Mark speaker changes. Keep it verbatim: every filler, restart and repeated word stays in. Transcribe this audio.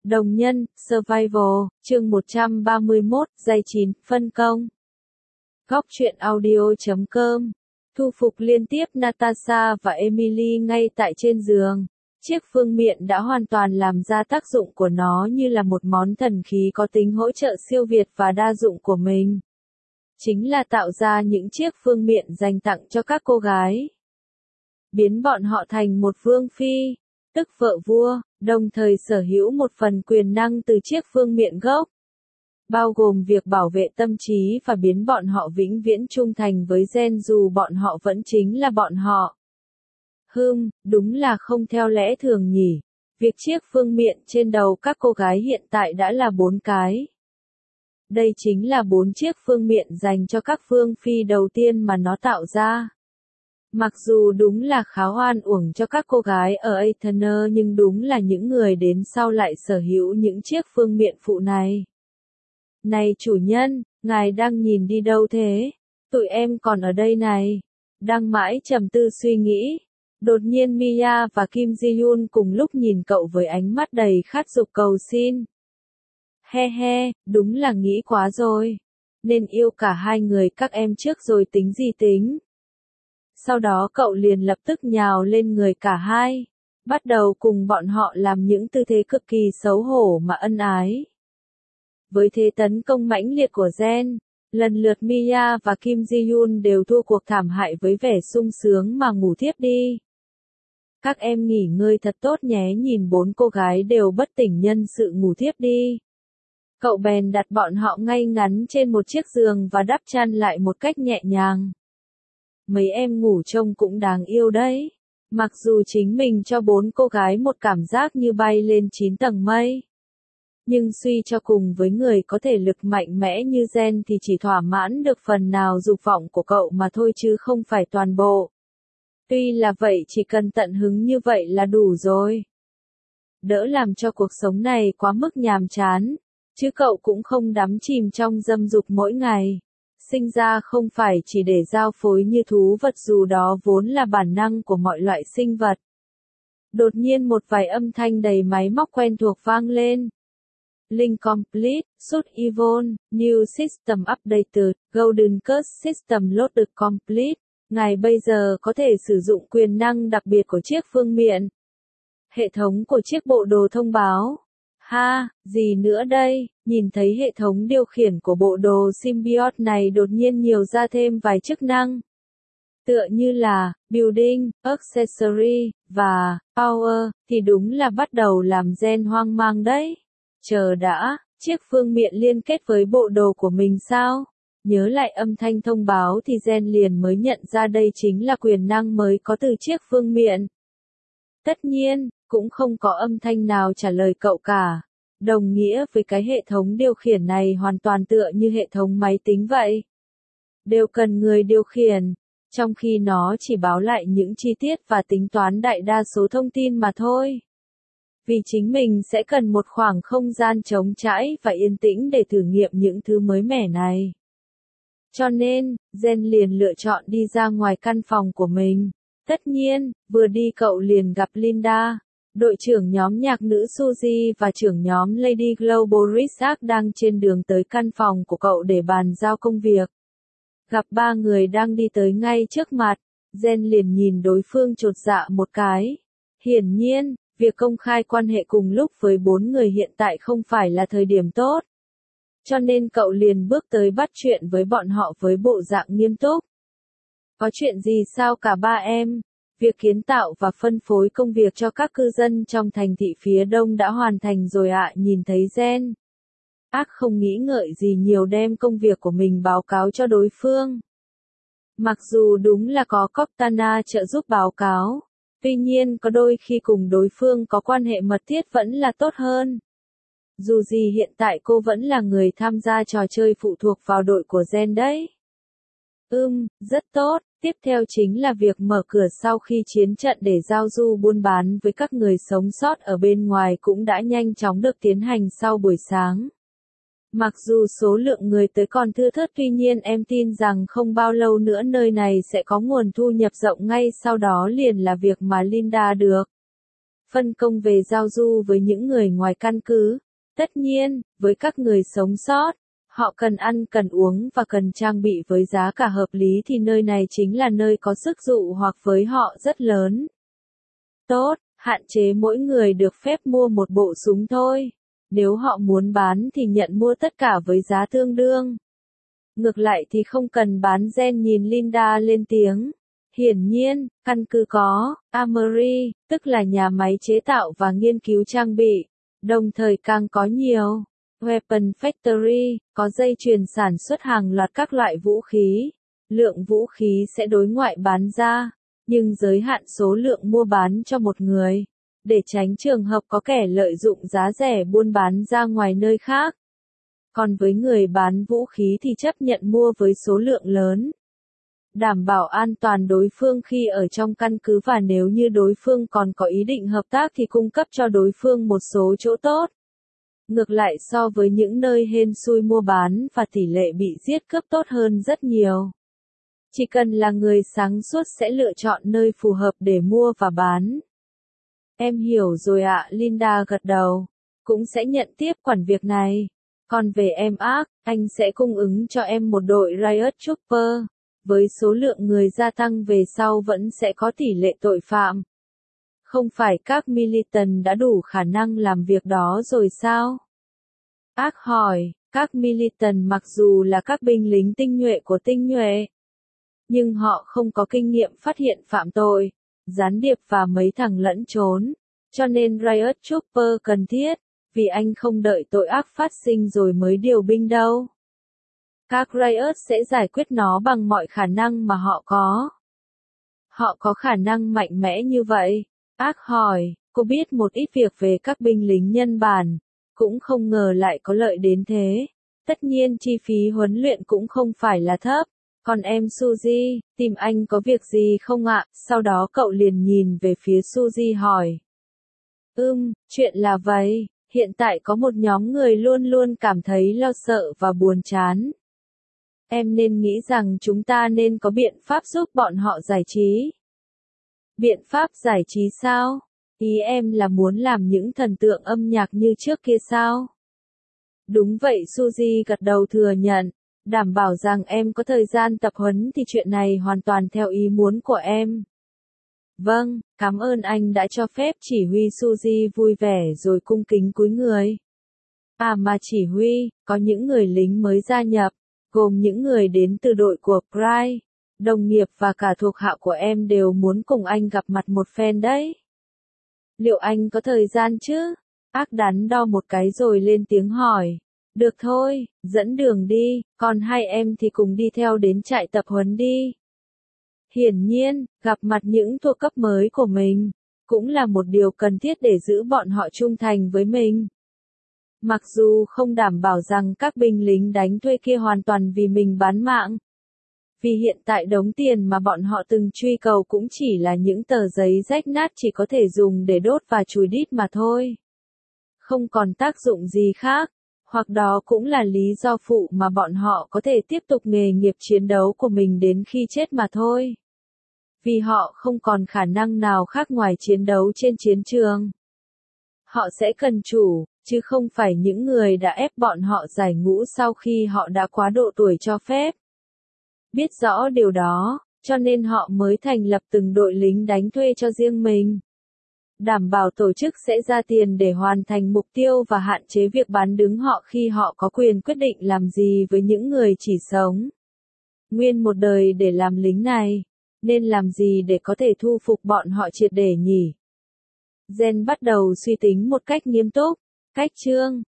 Speaker 1: Đồng nhân, Survival, chương một trăm ba mươi mốt, giây chín, phân công. Góc truyện audio.com. Thu phục liên tiếp Natasha và Emily ngay tại trên giường. Chiếc phương miện đã hoàn toàn làm ra tác dụng của nó như là một món thần khí có tính hỗ trợ siêu việt và đa dụng của mình. Chính là tạo ra những chiếc phương miện dành tặng cho các cô gái. Biến bọn họ thành một vương phi, tức vợ vua, đồng thời sở hữu một phần quyền năng từ chiếc phương miện gốc. Bao gồm việc bảo vệ tâm trí và biến bọn họ vĩnh viễn trung thành với gen dù bọn họ vẫn chính là bọn họ. Hừm, đúng là không theo lẽ thường nhỉ. Việc chiếc phương miện trên đầu các cô gái hiện tại đã là bốn cái. Đây chính là bốn chiếc phương miện dành cho các vương phi đầu tiên mà nó tạo ra. Mặc dù đúng là khá oan uổng cho các cô gái ở Aether nhưng đúng là những người đến sau lại sở hữu những chiếc phương miện phụ này. Này chủ nhân, ngài đang nhìn đi đâu thế? Tụi em còn ở đây này. Đang mãi trầm tư suy nghĩ. Đột nhiên Mia và Kim Ji-yoon cùng lúc nhìn cậu với ánh mắt đầy khát dục cầu xin. He he, đúng là nghĩ quá rồi. Nên yêu cả hai người các em trước rồi tính gì tính. Sau đó cậu liền lập tức nhào lên người cả hai. Bắt đầu cùng bọn họ làm những tư thế cực kỳ xấu hổ mà ân ái. Với thế tấn công mãnh liệt của gen, lần lượt Mia và Kim Ji-yoon đều thua cuộc thảm hại với vẻ sung sướng mà ngủ thiếp đi. Các em nghỉ ngơi thật tốt nhé, nhìn bốn cô gái đều bất tỉnh nhân sự ngủ thiếp đi. Cậu bèn đặt bọn họ ngay ngắn trên một chiếc giường và đắp chăn lại một cách nhẹ nhàng. Mấy em ngủ trông cũng đáng yêu đấy. Mặc dù chính mình cho bốn cô gái một cảm giác như bay lên chín tầng mây. Nhưng suy cho cùng với người có thể lực mạnh mẽ như gen thì chỉ thỏa mãn được phần nào dục vọng của cậu mà thôi chứ không phải toàn bộ. Tuy là vậy chỉ cần tận hứng như vậy là đủ rồi. Đỡ làm cho cuộc sống này quá mức nhàm chán. Chứ cậu cũng không đắm chìm trong dâm dục mỗi ngày. Sinh ra không phải chỉ để giao phối như thú vật dù đó vốn là bản năng của mọi loại sinh vật. Đột nhiên một vài âm thanh đầy máy móc quen thuộc vang lên. Link complete, suit Evol, new system updated, golden curse system loaded complete. Ngài bây giờ có thể sử dụng quyền năng đặc biệt của chiếc phương miện. Hệ thống của chiếc bộ đồ thông báo. Ha, gì nữa đây, nhìn thấy hệ thống điều khiển của bộ đồ symbiote này đột nhiên nhiều ra thêm vài chức năng. Tựa như là, building, accessory, và, power, thì đúng là bắt đầu làm gen hoang mang đấy. Chờ đã, chiếc phương miện liên kết với bộ đồ của mình sao? Nhớ lại âm thanh thông báo thì gen liền mới nhận ra đây chính là quyền năng mới có từ chiếc phương miện. Tất nhiên, cũng không có âm thanh nào trả lời cậu cả. Đồng nghĩa với cái hệ thống điều khiển này hoàn toàn tựa như hệ thống máy tính vậy. Đều cần người điều khiển, trong khi nó chỉ báo lại những chi tiết và tính toán đại đa số thông tin mà thôi. Vì chính mình sẽ cần một khoảng không gian trống trải và yên tĩnh để thử nghiệm những thứ mới mẻ này. Cho nên, gen liền lựa chọn đi ra ngoài căn phòng của mình. Tất nhiên, vừa đi cậu liền gặp Linda, đội trưởng nhóm nhạc nữ Suzy và trưởng nhóm Lady Global Research đang trên đường tới căn phòng của cậu để bàn giao công việc. Gặp ba người đang đi tới ngay trước mặt, gen liền nhìn đối phương chột dạ một cái. Hiển nhiên, việc công khai quan hệ cùng lúc với bốn người hiện tại không phải là thời điểm tốt. Cho nên cậu liền bước tới bắt chuyện với bọn họ với bộ dạng nghiêm túc. Có chuyện gì sao cả ba em? Việc kiến tạo và phân phối công việc cho các cư dân trong thành thị phía đông đã hoàn thành rồi ạ. Nhìn thấy gen. Ác không nghĩ ngợi gì nhiều đem công việc của mình báo cáo cho đối phương. Mặc dù đúng là có Cortana trợ giúp báo cáo. Tuy nhiên có đôi khi cùng đối phương có quan hệ mật thiết vẫn là tốt hơn. Dù gì hiện tại cô vẫn là người tham gia trò chơi phụ thuộc vào đội của gen đấy. Ừm, rất tốt. Tiếp theo chính là việc mở cửa sau khi chiến trận để giao du buôn bán với các người sống sót ở bên ngoài cũng đã nhanh chóng được tiến hành sau buổi sáng. Mặc dù số lượng người tới còn thưa thớt tuy nhiên em tin rằng không bao lâu nữa nơi này sẽ có nguồn thu nhập rộng ngay sau đó liền là việc mà Linda được phân công về giao du với những người ngoài căn cứ. Tất nhiên, với các người sống sót, họ cần ăn, cần uống và cần trang bị với giá cả hợp lý thì nơi này chính là nơi có sức dụ hoặc với họ rất lớn. Tốt, hạn chế mỗi người được phép mua một bộ súng thôi. Nếu họ muốn bán thì nhận mua tất cả với giá tương đương. Ngược lại thì không cần bán gen, nhìn Linda lên tiếng. Hiển nhiên, căn cứ có Armory, tức là nhà máy chế tạo và nghiên cứu trang bị, đồng thời càng có nhiều Weapon Factory, có dây chuyền sản xuất hàng loạt các loại vũ khí. Lượng vũ khí sẽ đối ngoại bán ra, nhưng giới hạn số lượng mua bán cho một người, để tránh trường hợp có kẻ lợi dụng giá rẻ buôn bán ra ngoài nơi khác. Còn với người bán vũ khí thì chấp nhận mua với số lượng lớn. Đảm bảo an toàn đối phương khi ở trong căn cứ, và nếu như đối phương còn có ý định hợp tác thì cung cấp cho đối phương một số chỗ tốt. Ngược lại, so với những nơi hên xui mua bán và tỷ lệ bị giết cướp tốt hơn rất nhiều. Chỉ cần là người sáng suốt sẽ lựa chọn nơi phù hợp để mua và bán. Em hiểu rồi ạ, Linda gật đầu. Cũng sẽ nhận tiếp quản việc này. Còn về em Ark, anh sẽ cung ứng cho em một đội Riot Trooper. Với số lượng người gia tăng về sau vẫn sẽ có tỷ lệ tội phạm. Không phải các militant đã đủ khả năng làm việc đó rồi sao? Ark hỏi, các militant mặc dù là các binh lính tinh nhuệ của tinh nhuệ, nhưng họ không có kinh nghiệm phát hiện phạm tội, gián điệp và mấy thằng lẫn trốn, cho nên Riot Trooper cần thiết, vì anh không đợi tội ác phát sinh rồi mới điều binh đâu. Các Riot sẽ giải quyết nó bằng mọi khả năng mà họ có. Họ có khả năng mạnh mẽ như vậy? Ark hỏi, cô biết một ít việc về các binh lính nhân bản, cũng không ngờ lại có lợi đến thế. Tất nhiên chi phí huấn luyện cũng không phải là thấp. Còn em Suzy, tìm anh có việc gì không ạ? Sau đó cậu liền nhìn về phía Suzy hỏi. Ừm, chuyện là vậy, hiện tại có một nhóm người luôn luôn cảm thấy lo sợ và buồn chán. Em nên nghĩ rằng chúng ta nên có biện pháp giúp bọn họ giải trí. Biện pháp giải trí sao? Ý em là muốn làm những thần tượng âm nhạc như trước kia sao? Đúng vậy, Suzy gật đầu thừa nhận. Đảm bảo rằng em có thời gian tập huấn thì chuyện này hoàn toàn theo ý muốn của em. Vâng, cảm ơn anh đã cho phép, chỉ huy. Suzy vui vẻ rồi cung kính cúi người. À mà chỉ huy, có những người lính mới gia nhập, gồm những người đến từ đội của Pride. Đồng nghiệp và cả thuộc hạ của em đều muốn cùng anh gặp mặt một phen đấy. Liệu anh có thời gian chứ? Ark đắn đo một cái rồi lên tiếng hỏi. Được thôi, dẫn đường đi, còn hai em thì cùng đi theo đến trại tập huấn đi. Hiển nhiên, gặp mặt những thuộc cấp mới của mình, cũng là một điều cần thiết để giữ bọn họ trung thành với mình. Mặc dù không đảm bảo rằng các binh lính đánh thuê kia hoàn toàn vì mình bán mạng. Vì hiện tại đống tiền mà bọn họ từng truy cầu cũng chỉ là những tờ giấy rách nát chỉ có thể dùng để đốt và chùi đít mà thôi. Không còn tác dụng gì khác. Hoặc đó cũng là lý do phụ mà bọn họ có thể tiếp tục nghề nghiệp chiến đấu của mình đến khi chết mà thôi. Vì họ không còn khả năng nào khác ngoài chiến đấu trên chiến trường. Họ sẽ cần chủ, chứ không phải những người đã ép bọn họ giải ngũ sau khi họ đã quá độ tuổi cho phép. Biết rõ điều đó, cho nên họ mới thành lập từng đội lính đánh thuê cho riêng mình. Đảm bảo tổ chức sẽ ra tiền để hoàn thành mục tiêu và hạn chế việc bán đứng họ khi họ có quyền quyết định làm gì với những người chỉ sống nguyên một đời để làm lính này. Nên làm gì để có thể thu phục bọn họ triệt để nhỉ? Jen bắt đầu suy tính một cách nghiêm túc. Cách chương